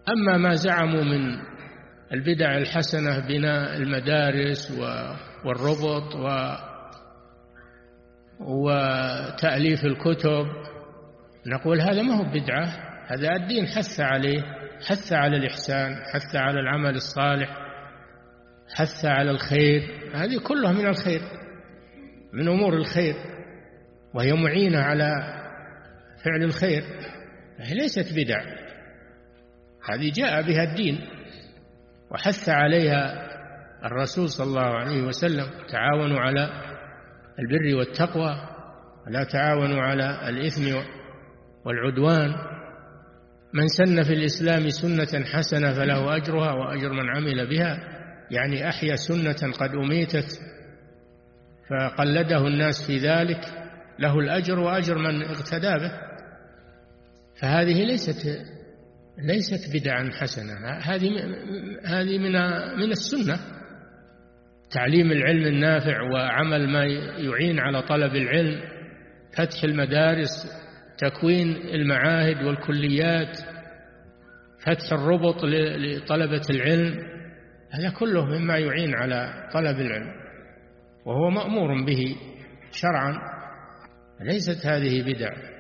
أما ما زعموا من البدع الحسنة، بناء المدارس والربط وتأليف الكتب، نقول هذا ما هو بدعة، هذا الدين حث عليه، حث على الإحسان، حث على العمل الصالح، حث على الخير، هذه كلها من الخير، من أمور الخير، وهي معينة على فعل الخير، هي ليست بدع، هذه جاء بها الدين وحث عليها الرسول صلى الله عليه وسلم: تعاونوا على البر والتقوى ولا تعاونوا على الإثم والعدوان. من سن في الإسلام سنة حسنة فله أجرها وأجر من عمل بها، يعني أحيا سنة قد أميتت فقلده الناس في ذلك، له الأجر وأجر من اقتدى به. فهذه ليست بدعا حسنة، هذه من السنة، تعليم العلم النافع وعمل ما يعين على طلب العلم، فتح المدارس، تكوين المعاهد والكليات، فتح الربط لطلبة العلم، هذا كله مما يعين على طلب العلم وهو مأمور به شرعا، ليست هذه بدع.